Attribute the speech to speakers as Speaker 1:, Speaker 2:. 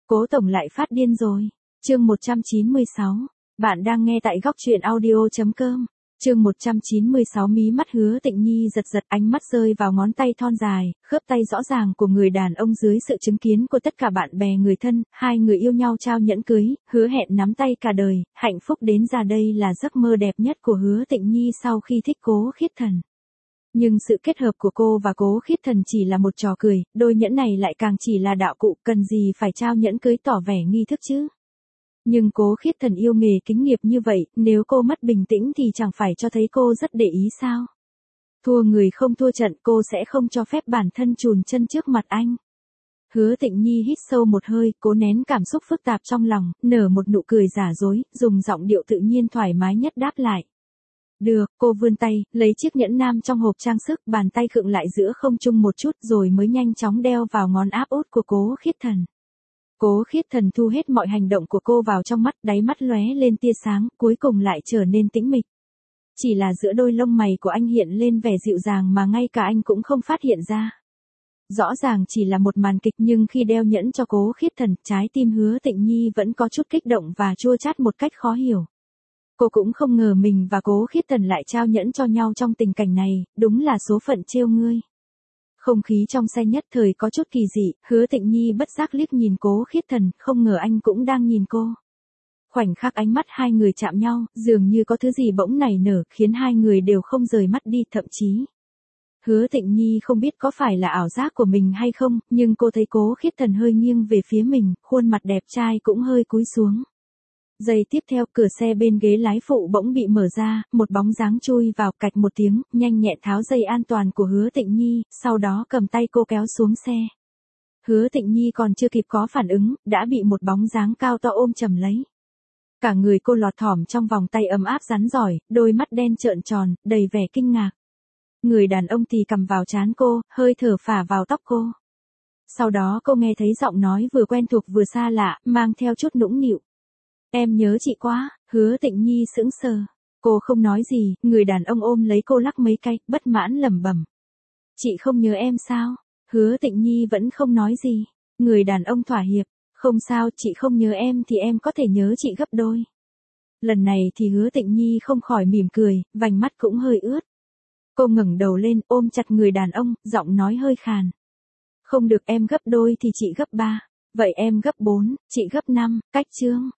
Speaker 1: Cố tổng lại phát điên rồi. Chương 196. Bạn đang nghe tại góc truyện audio.com. Chương 196 mí mắt Hứa Tịnh Nhi giật giật, ánh mắt rơi vào ngón tay thon dài, khớp tay rõ ràng của người đàn ông dưới sự chứng kiến của tất cả bạn bè người thân, hai người yêu nhau trao nhẫn cưới, hứa hẹn nắm tay cả đời, hạnh phúc đến già đây là giấc mơ đẹp nhất của Hứa Tịnh Nhi sau khi thích Cố Khiết Thần. Nhưng sự kết hợp của cô và Cố Khiết Thần chỉ là một trò cười, đôi nhẫn này lại càng chỉ là đạo cụ, cần gì phải trao nhẫn cưới tỏ vẻ nghi thức chứ. Nhưng Cố Khiết Thần yêu nghề kính nghiệp như vậy, nếu cô mất bình tĩnh thì chẳng phải cho thấy cô rất để ý sao? Thua người không thua trận, cô sẽ không cho phép bản thân chùn chân trước mặt anh. Hứa Tịnh Nhi hít sâu một hơi, cố nén cảm xúc phức tạp trong lòng, nở một nụ cười giả dối, dùng giọng điệu tự nhiên thoải mái nhất đáp lại. Được, cô vươn tay, lấy chiếc nhẫn nam trong hộp trang sức, bàn tay khựng lại giữa không trung một chút rồi mới nhanh chóng đeo vào ngón áp út của Cố Khiết Thần. Cố Khiết Thần thu hết mọi hành động của cô vào trong mắt, đáy mắt lóe lên tia sáng, cuối cùng lại trở nên tĩnh mịch. Chỉ là giữa đôi lông mày của anh hiện lên vẻ dịu dàng mà ngay cả anh cũng không phát hiện ra. Rõ ràng chỉ là một màn kịch, nhưng khi đeo nhẫn cho Cố Khiết Thần, trái tim Hứa Tịnh Nhi vẫn có chút kích động và chua chát một cách khó hiểu. Cô cũng không ngờ mình và Cố Khiết Thần lại trao nhẫn cho nhau trong tình cảnh này, đúng là số phận trêu ngươi. Không khí trong xe nhất thời có chút kỳ dị, Hứa Tịnh Nhi bất giác liếc nhìn Cố Khiết Thần, không ngờ anh cũng đang nhìn cô. Khoảnh khắc ánh mắt hai người chạm nhau, dường như có thứ gì bỗng nảy nở, khiến hai người đều không rời mắt đi, thậm chí. Hứa Tịnh Nhi không biết có phải là ảo giác của mình hay không, nhưng cô thấy Cố Khiết Thần hơi nghiêng về phía mình, khuôn mặt đẹp trai cũng hơi cúi xuống. Giây tiếp theo, cửa xe bên ghế lái phụ bỗng bị mở ra, một bóng dáng chui vào, cạch một tiếng, nhanh nhẹn tháo dây an toàn của Hứa Tịnh Nhi, sau đó cầm tay cô kéo xuống xe. Hứa Tịnh Nhi còn chưa kịp có phản ứng, đã bị một bóng dáng cao to ôm chầm lấy. Cả người cô lọt thỏm trong vòng tay ấm áp rắn rỏi, đôi mắt đen trợn tròn, đầy vẻ kinh ngạc. Người đàn ông thì cầm vào trán cô, hơi thở phả vào tóc cô. Sau đó cô nghe thấy giọng nói vừa quen thuộc vừa xa lạ, mang theo chút nũng nịu. Em nhớ chị quá. Hứa Tịnh Nhi sững sờ. Cô không nói gì, người đàn ông ôm lấy cô lắc mấy cái, bất mãn lẩm bẩm. Chị không nhớ em sao? Hứa Tịnh Nhi vẫn không nói gì. Người đàn ông thỏa hiệp. Không sao, chị không nhớ em thì em có thể nhớ chị gấp đôi. Lần này thì Hứa Tịnh Nhi không khỏi mỉm cười, vành mắt cũng hơi ướt. Cô ngẩng đầu lên, ôm chặt người đàn ông, giọng nói hơi khàn. Không được, em gấp đôi thì chị gấp 3. Vậy em gấp 4, chị gấp 5, cách chương.